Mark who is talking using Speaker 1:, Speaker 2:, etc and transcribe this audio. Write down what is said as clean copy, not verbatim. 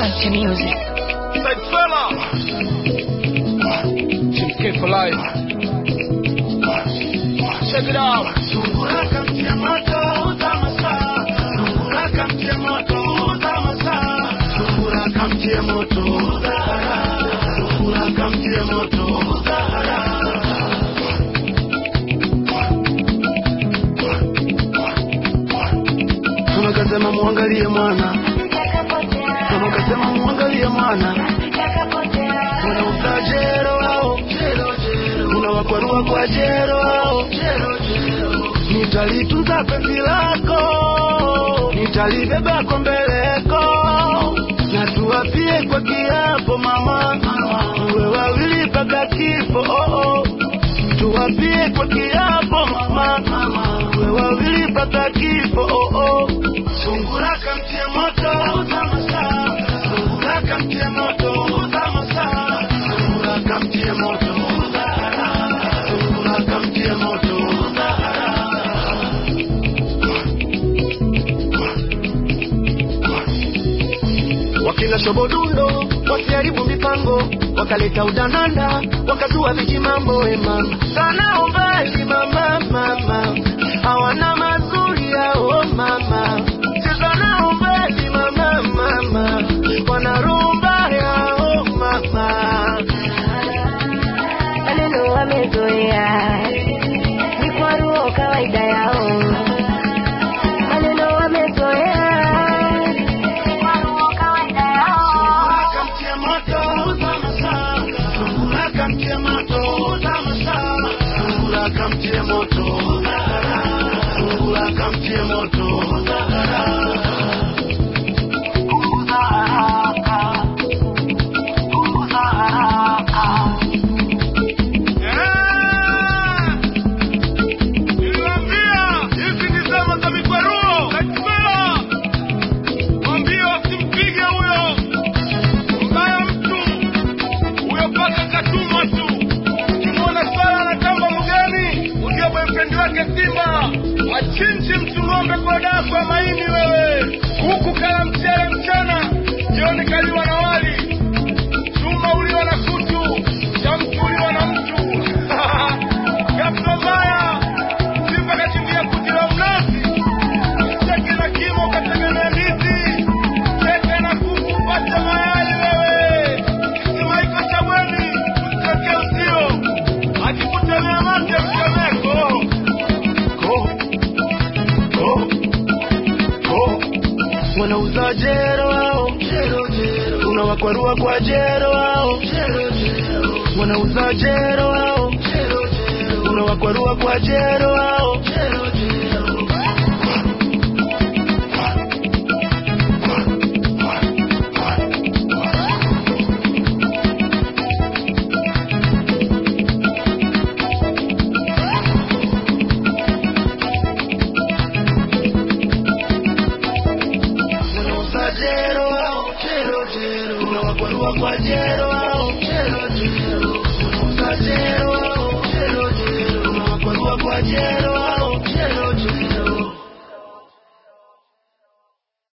Speaker 1: Funky music.
Speaker 2: Say fella. Chief K for life. Check it out.
Speaker 3: Sunguraka mtia moto utamasa. Sunguraka mtia moto utamasa. Sunguraka mtia moto udahara. Sunguraka mtia moto udahara. Tunakasema muangalie mwana. Tunakasema muangalie mwana. Kuna utajero wao. Kuna wakwarua kwa jero wao. Nitalitunza penzi lako, nitalibeba kwa mbeleko, na tuwapie kwa kiapo mama, uwe wawili mpaka kifo. Oh oh, tuwapie kwa kiapo mama, uwe wawili mpaka kifo. Oh oh, sunguraka mtia moto utamasa, sunguraka mtia moto utamasa, sunguraka mtia moto udahara, sunguraka mtia moto udahara. Wakila shobodundo, wasiharibu mipango, wakaleta udananda, wakazua vijimambo mama. Sana umbali mama mama, hawana mazuri yao mama. Sana umbali mama mama, wanarumba yao mama.
Speaker 1: Maneno wamezoea, ni kwa roho kawaida yao. Maneno wamezoea.
Speaker 3: Kamtia moto udahara, sungura kamtia moto udahara, udaharaka, udaharaka.
Speaker 2: Niambia, hizi ni zama za mikwaruo. Katimela. Mwambie usimpige huyo. Mbaya mtu. Huyo paka katuma tu. Kimona swala anatamba mgeni. Ujia boyfriend wake Simba. Achinchi mtu ng'ombe kwa dawa kwa maini wewe. Kuku kala mchele mchana. Jioni kaliwa na wali. Chuma uliwa na kutu. Shampu uliwa na mtu. Gafla mbaya. Simba kachimbia kuti la mnazi. Cheke na kimo kategemea ndizi. Cheke na kuku pata mayai wewe. Kisima iko chabweni. Cheke usio. Akikutemea mate mchomeko.
Speaker 3: Wanauza jero wao, unawakwarua kwa jero wao. Wanauza jero wao, unawakwarua kwa jero wao. Unawakwarua kwa jero wao, unauza jero wao, unawakwarua kwa jero.